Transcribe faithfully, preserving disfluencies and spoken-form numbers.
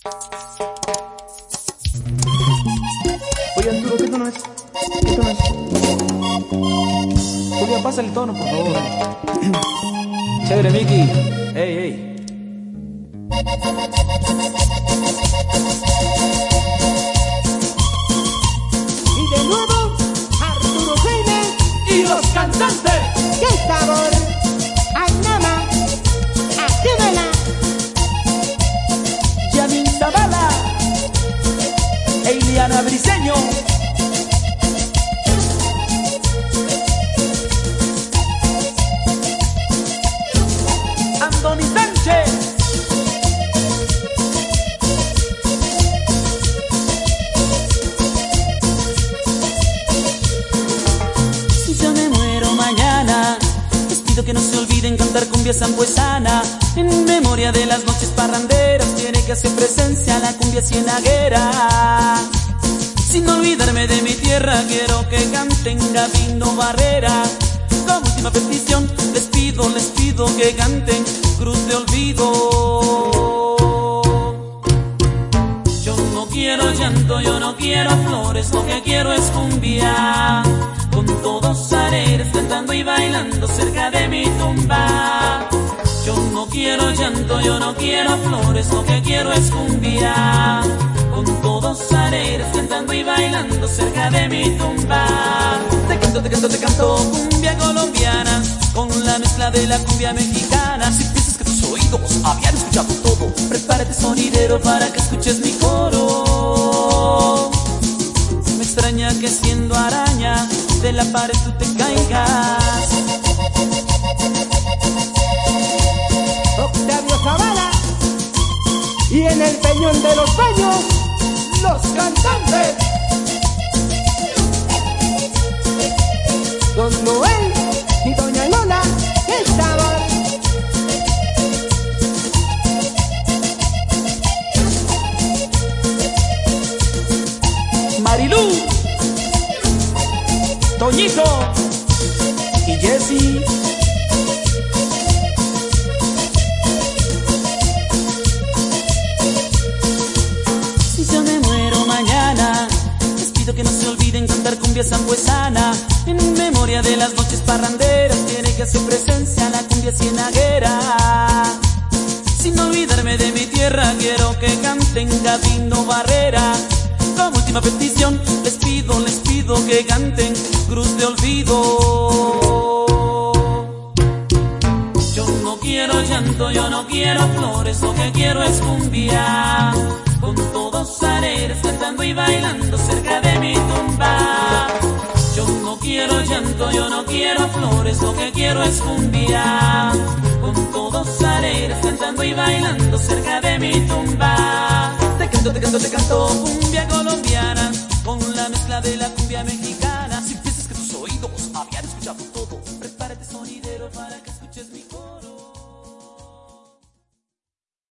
Oye, Arturo, ¿qué tono es? ¿Qué tono es? Julia, pásale el tono, por favor. Chévere, Miki. Ey, ey. Y de nuevo, Arturo Jaime Y los cantantes. ¡Qué sabor! ¡Ainama! ¡Actívala! Yamin Zavala. Eiliana Briseño. Andoni Sánchez. Si yo me muero mañana, les pido que no se olviden cantar cumbia sambuesana. En memoria de las noches parranderas, tiene que hacer presencia la cumbia cienaguera. Sin olvidarme de mi tierra, quiero que canten Gabino Barrera. Como última petición, les pido, les pido que canten Cruz de Olvido. Yo no quiero llanto, yo no quiero flores, lo que quiero es cumbia. Con todos alegres cantando y bailando cerca de mi tumba. Yo no quiero llanto, yo no quiero flores, lo que quiero es cumbia. Con todos alegres cantando y bailando cerca de mi tumba. Te canto, te canto, te canto cumbia colombiana con la mezcla de la cumbia mexicana. Si piensas que tus oídos habían escuchado todo, prepárate sonidero para que escuches mi coro. Me extraña que siendo araña de la pared tú te caigas. Octavio Zavala. Y en el peñón de los baños, los cantantes. Don Noel y Doña Lola, ¡qué sabor! Marilú. Toñito. Y Jessy. Si yo me muero mañana, les pido que no se olviden cantar cumbia sambuesana. En memoria de las noches parranderas, tiene que hacer presencia la cumbia cienaguera. Sin olvidarme de mi tierra, quiero que canten Gabino Barrera. Como última petición, les pido, les pido que canten Cruz de Olvido. Yo no quiero llanto, yo no quiero flores, lo que quiero es cumbia. Con todos alegres cantando y bailando cerca de mi tumba. Yo no quiero llanto, yo no quiero flores, lo que quiero es cumbia. Con todos alegres cantando y bailando cerca de mi tumba. Te canto, te canto, te canto cumbia colombiana con la mezcla de la cumbia mexicana. Si piensas que tus oídos habían escuchado todo,